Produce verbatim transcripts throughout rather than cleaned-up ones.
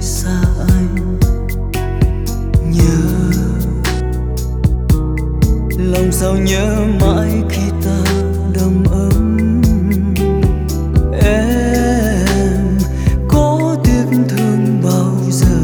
xa anh. Nhớ lòng sao nhớ mãi khi ta đầm ấm. Em có tiếc thương bao giờ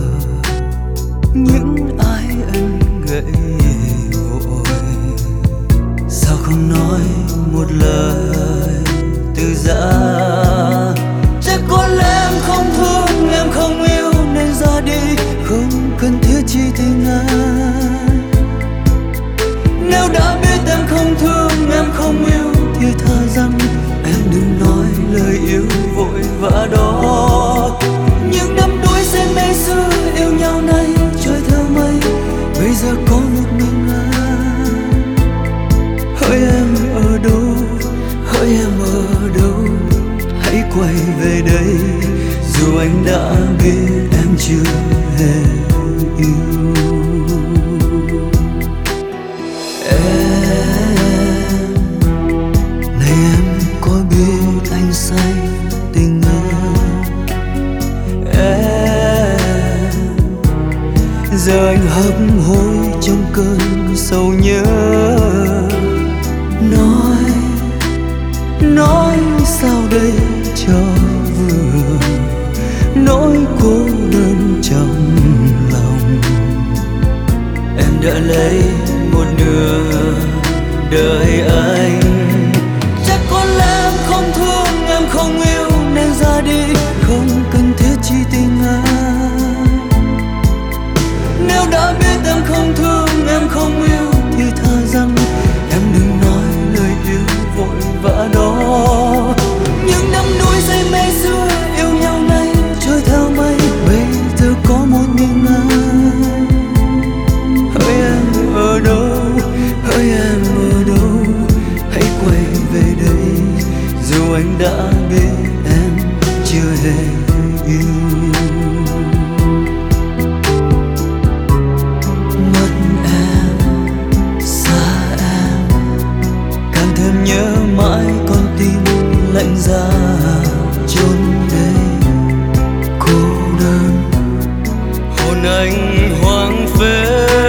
những ai anh gậy vội? Sao không nói một lời từ giã? Chắc có lẽ em không thương, em không yêu nên ra đi, không cần thiết chi tình ai. Nếu đã biết em không thương, em không yêu thì thà rằng em đừng nói lời yêu vội vã đó. Những năm đuối say mê xưa yêu nhau nay trôi theo mây, bây giờ có một mình anh. Hỡi em ở đâu, hỡi em ở đâu, hãy quay về đây, dù anh đã biết em chưa hề yêu. Em, này em có biết anh say tình em? Em, giờ anh hấp hối trong cơn sầu nhớ. Nói, nói sao đây cho vừa, nỗi cô đơn trong lòng. Em đã lấy một nửa đời anh. Chắc có lẽ em không thương, em không yêu nên ra đi, không cần thiết chi tình ai. Nếu đã biết em không thương, em không yêu thì thà rằng em đừng nói lời yêu vội vã đó. Những năm đuối say mê xưa yêu nhau nay trôi theo mây, bây giờ có một mình anh. Hỡi em ở đâu, hỡi em ở đâu, hãy quay về đây, dù anh đã biết em chưa hề yêu. Mất em, xa em, càng thêm nhớ mãi con tim lạnh giá chốn đây cô đơn. Hồn anh hoang phế.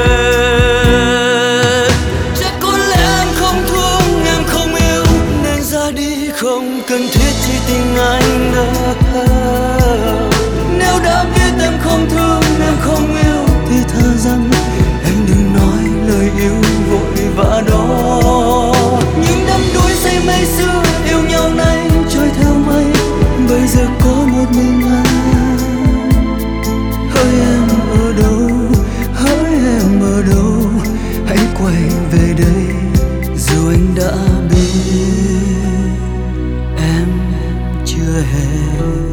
Chắc có lẽ em không thương, em không yêu nên ra đi, không cần thiết chi tình anh đâu. Nếu đã biết em không thương, em không yêu thì thà rằng em đừng nói lời yêu vội vã đó. Những năm đuối say mê xưa yêu nhau nay trôi theo mây, bây giờ có một mình anh. Hỡi em ở đâu, hỡi em ở đâu, hãy quay về đây, dù anh đã biết em chưa hề